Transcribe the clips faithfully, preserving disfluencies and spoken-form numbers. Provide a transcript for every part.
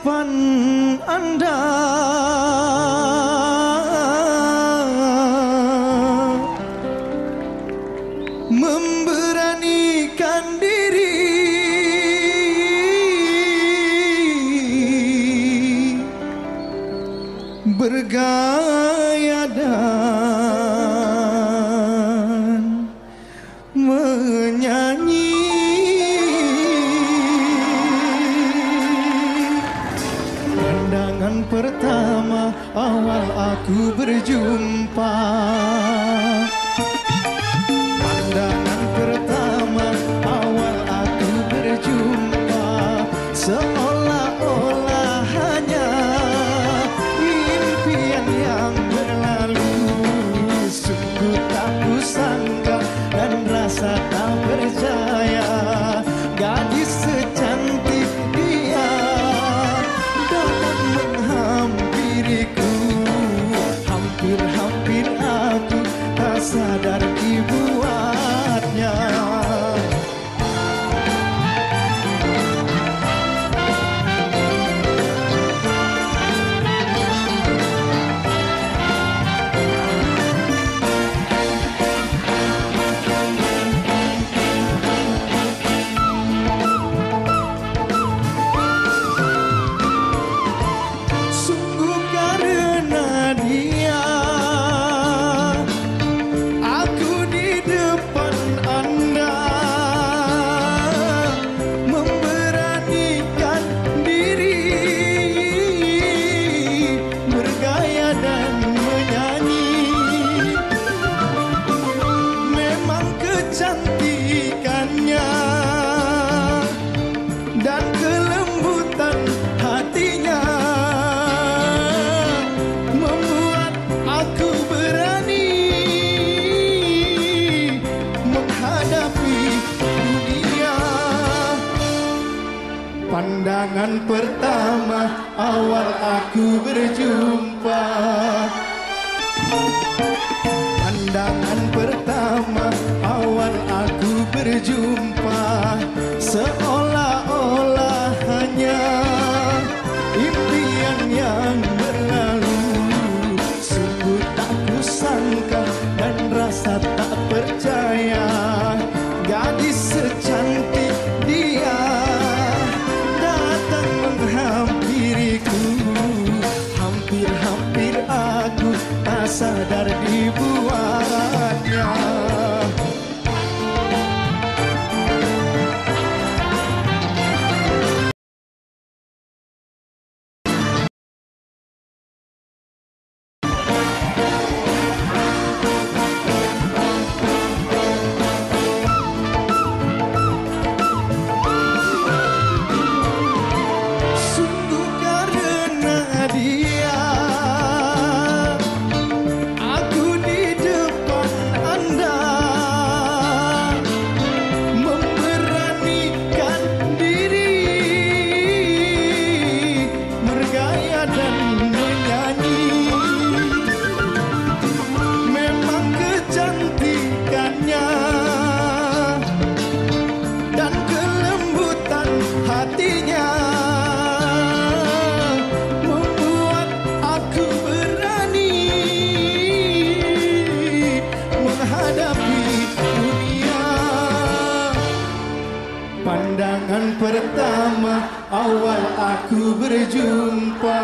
depan Anda, memberanikan diri bergaya dan menyanyi. Pandangan pertama awal aku berjumpa, pandangan pertama awal aku berjumpa, seolah-olah hanya impian yang berlalu. Sungguh tak kusangka dan rasa tak percaya, gadis secantik dia datang menghampiriku. Hampir-hampir aku tak sadar dibuatnya. Kecantikannya dan kelembutan hatinya membuat aku berani menghadapi dunia. Pandangan pertama awal aku berjumpa, pandangan pertama awal aku berjumpa, seolah-olah hanya impian yang berlalu. Sungguh tak kusangka dan rasa tak percaya, gadis secantik dia datang menghampiriku. Hampir-hampir aku tak sadar dibuatnya. Sungguh karena dia aku di depan Anda, memberanikan diri bergaya dan menyanyi. Memang kecantikannya dan kelembutan hatinya membuat aku berani menghadapi dunia. Pandangan pertama awal aku berjumpa,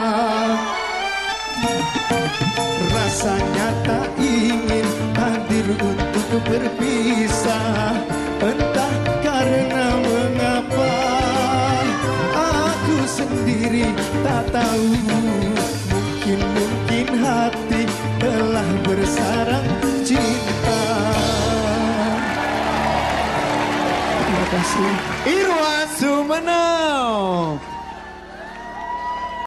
rasanya tak ingin hadir untuk berpisah. Entah karena mengapa aku sendiri tak tahu. Mungkin-mungkin hati telah bersarang cinta. Terima kasih. Irwan Sumenep.